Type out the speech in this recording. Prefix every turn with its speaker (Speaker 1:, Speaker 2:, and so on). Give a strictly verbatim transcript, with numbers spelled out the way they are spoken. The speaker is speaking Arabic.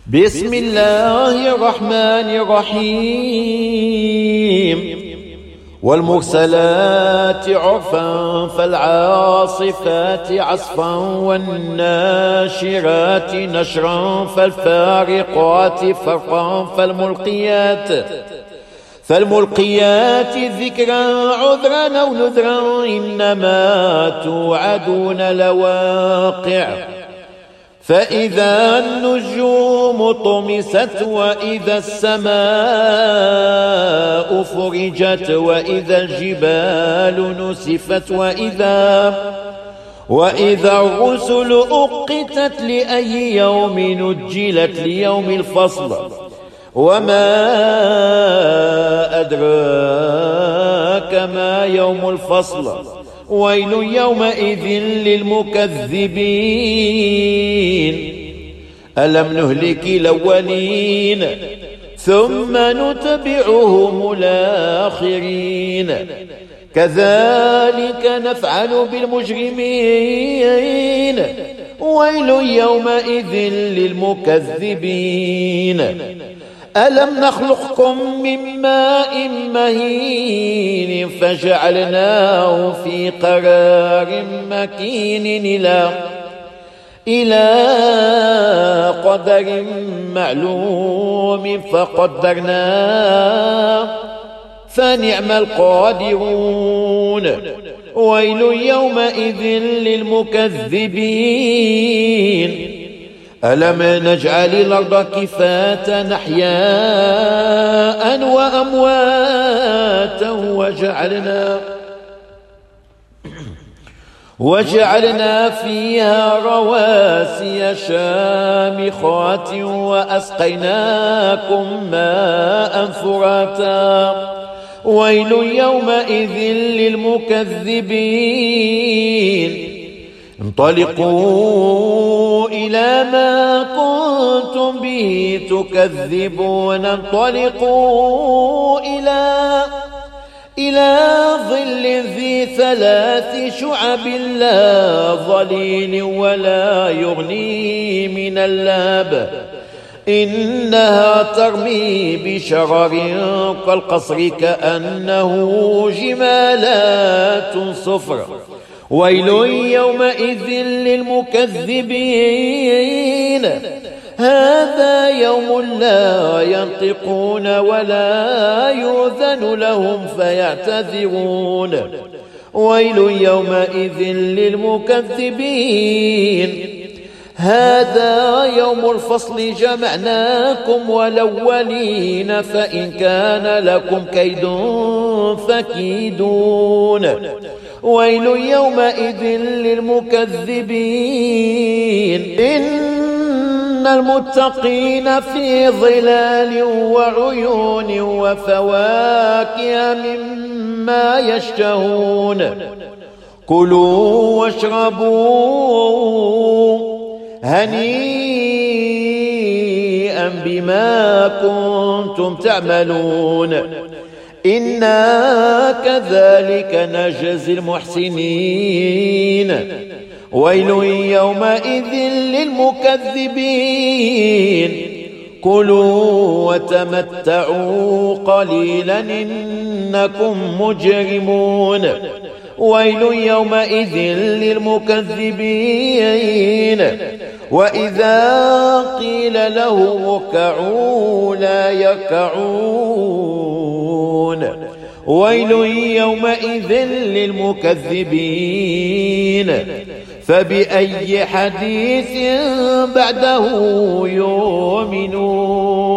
Speaker 1: بسم الله الرحمن الرحيم والمرسلات عرفا فالعاصفات عصفا والناشرات نشرا فالفارقات فرقا فالملقيات فالملقيات ذكرا عذرا أو نذرا إنما توعدون لواقع فإذا النجوم طمست وإذا السماء فرجت وإذا الجبال نسفت وإذا وإذا الرسل أقتت لأي يوم نجلت ليوم الفصل وما أدراك ما يوم الفصل ويل يومئذ للمكذبين ألم نهلك الأولين ثم نتبعهم الآخرين كذلك نفعل بالمجرمين ويل يومئذ للمكذبين ألم نخلقكم من ماء مهين فجعلناه في قرار مكين إلى إلى قدر معلوم فقدرنا فنعم القادرون ويل يومئذ للمكذبين ألم نجعل الأرض كفاة أحياء وأمواتا وجعلنا وجعلنا فيها رواسي شامخات وأسقيناكم ماء فراتا ويل يومئذ للمكذبين انطلقوا إلى ما كنتم به تكذبون انطلقوا إلى إلى ظل ذي ثلاث شعب لا ظليل ولا يغني من اللهب إنها ترمي بشرر كالقصر كأنه جمالات صفر ويل يومئذ للمكذبين هذا يوم لا ينطقون ولا يؤذن لهم فيعتذرون ويل يومئذ للمكذبين هذا يوم الفصل جمعناكم والأولين فإن كان لكم كيد فكيدون ويل يومئذ للمكذبين إن المتقين في ظلال وعيون وفواكه مما يشتهون كلوا واشربوا هنيئا بما كنتم تعملون إنا كذلك نجزي المحسنين ويل يومئذ للمكذبين كلوا وتمتعوا قليلا إنكم مجرمون ويل يومئذ للمكذبين وإذا قيل لهم اركعوا لا يركعون ويل يومئذ للمكذبين فبأي حديث بعده يؤمنون.